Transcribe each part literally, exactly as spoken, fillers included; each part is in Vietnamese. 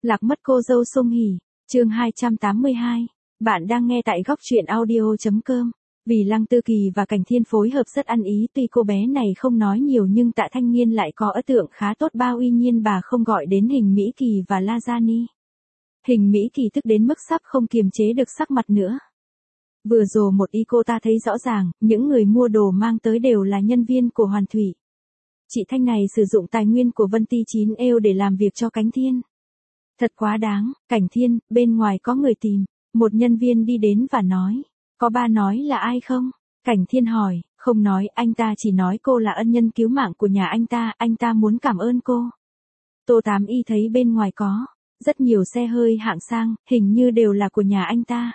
Lạc mất cô dâu Song Hỷ, chương hai trăm tám mươi hai. Bạn đang nghe tại góc truyện audio chấm com. Vì Lăng Tư Kỳ và Cảnh Thiên phối hợp rất ăn ý, tuy cô bé này không nói nhiều nhưng Tạ Thanh Nghiên lại có ấn tượng khá tốt. Bao uy nhiên bà không gọi đến Hình Mỹ Kỳ và La Gia Ni. Hình Mỹ Kỳ tức đến mức sắp không kiềm chế được sắc mặt nữa. Vừa rồi một y cô ta thấy rõ ràng, những người mua đồ mang tới đều là nhân viên của Hoàn Thủy. Chị Thanh này sử dụng tài nguyên của Vân Ti chín eo để làm việc cho Cảnh Thiên. Thật quá đáng. Cảnh Thiên, bên ngoài có người tìm. Một nhân viên đi đến và nói. Có ba nói là ai không? Cảnh Thiên hỏi. Không nói, anh ta chỉ nói cô là ân nhân cứu mạng của nhà anh ta, anh ta muốn cảm ơn cô. Tô Tám Y thấy bên ngoài có rất nhiều xe hơi hạng sang, hình như đều là của nhà anh ta.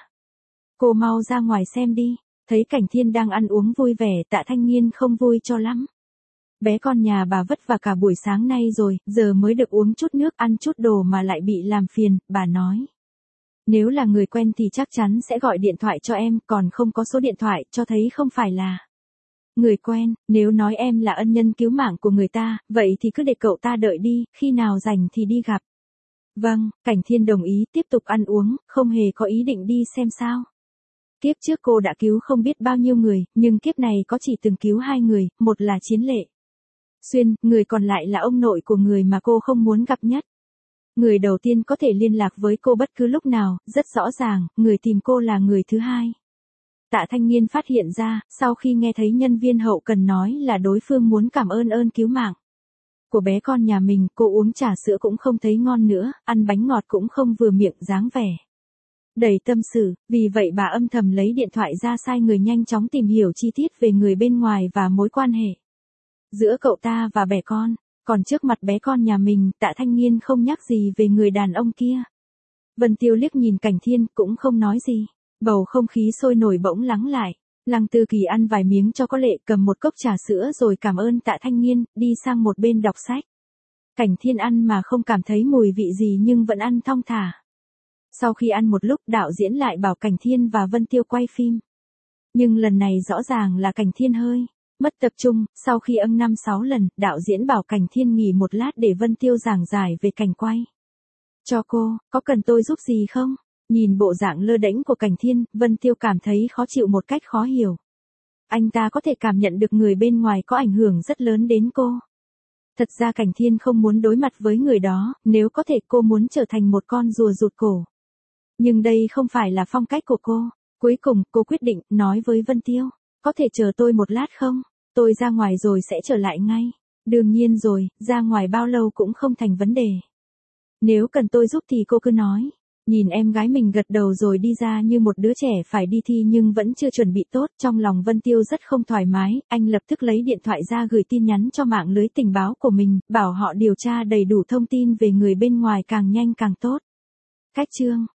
Cô mau ra ngoài xem đi. Thấy Cảnh Thiên đang ăn uống vui vẻ, Tạ Thanh Nghiên không vui cho lắm. Bé con nhà bà vất vả cả buổi sáng nay rồi, giờ mới được uống chút nước, ăn chút đồ mà lại bị làm phiền, bà nói. Nếu là người quen thì chắc chắn sẽ gọi điện thoại cho em, còn không có số điện thoại, cho thấy không phải là người quen. Nếu nói em là ân nhân cứu mạng của người ta, vậy thì cứ để cậu ta đợi đi, khi nào rảnh thì đi gặp. Vâng, Cảnh Thiên đồng ý, tiếp tục ăn uống, không hề có ý định đi xem sao. Kiếp trước cô đã cứu không biết bao nhiêu người, nhưng kiếp này có chỉ từng cứu hai người, một là Chiến Lệ Xuyên, người còn lại là ông nội của người mà cô không muốn gặp nhất. Người đầu tiên có thể liên lạc với cô bất cứ lúc nào, rất rõ ràng, người tìm cô là người thứ hai. Tạ Thanh Nghiên phát hiện ra, sau khi nghe thấy nhân viên hậu cần nói là đối phương muốn cảm ơn ơn cứu mạng của bé con nhà mình, cô uống trà sữa cũng không thấy ngon nữa, ăn bánh ngọt cũng không vừa miệng dáng vẻ đầy tâm sự, vì vậy bà âm thầm lấy điện thoại ra sai người nhanh chóng tìm hiểu chi tiết về người bên ngoài và mối quan hệ giữa cậu ta và bé con. Còn trước mặt bé con nhà mình, Tạ Thanh Nghiên không nhắc gì về người đàn ông kia. Vân Tiêu liếc nhìn Cảnh Thiên, cũng không nói gì. Bầu không khí sôi nổi bỗng lắng lại. Lăng Tư Kỳ ăn vài miếng cho có lệ, cầm một cốc trà sữa rồi cảm ơn Tạ Thanh Nghiên, đi sang một bên đọc sách. Cảnh Thiên ăn mà không cảm thấy mùi vị gì nhưng vẫn ăn thong thả. Sau khi ăn một lúc, đạo diễn lại bảo Cảnh Thiên và Vân Tiêu quay phim. Nhưng lần này rõ ràng là Cảnh Thiên hơi mất tập trung. Sau khi âm năm sáu lần, đạo diễn bảo Cảnh Thiên nghỉ một lát để Vân Tiêu giảng giải về cảnh quay cho cô. Có cần tôi giúp gì không? Nhìn bộ dạng lơ đễnh của Cảnh Thiên, Vân Tiêu cảm thấy khó chịu một cách khó hiểu. Anh ta có thể cảm nhận được người bên ngoài có ảnh hưởng rất lớn đến cô. Thật ra Cảnh Thiên không muốn đối mặt với người đó, nếu có thể cô muốn trở thành một con rùa rụt cổ. Nhưng đây không phải là phong cách của cô. Cuối cùng, cô quyết định, nói với Vân Tiêu. Có thể chờ tôi một lát không? Tôi ra ngoài rồi sẽ trở lại ngay. Đương nhiên rồi, ra ngoài bao lâu cũng không thành vấn đề. Nếu cần tôi giúp thì cô cứ nói. Nhìn em gái mình gật đầu rồi đi ra như một đứa trẻ phải đi thi nhưng vẫn chưa chuẩn bị tốt. Trong lòng Vân Tiêu rất không thoải mái, anh lập tức lấy điện thoại ra gửi tin nhắn cho mạng lưới tình báo của mình, bảo họ điều tra đầy đủ thông tin về người bên ngoài càng nhanh càng tốt. Cách chương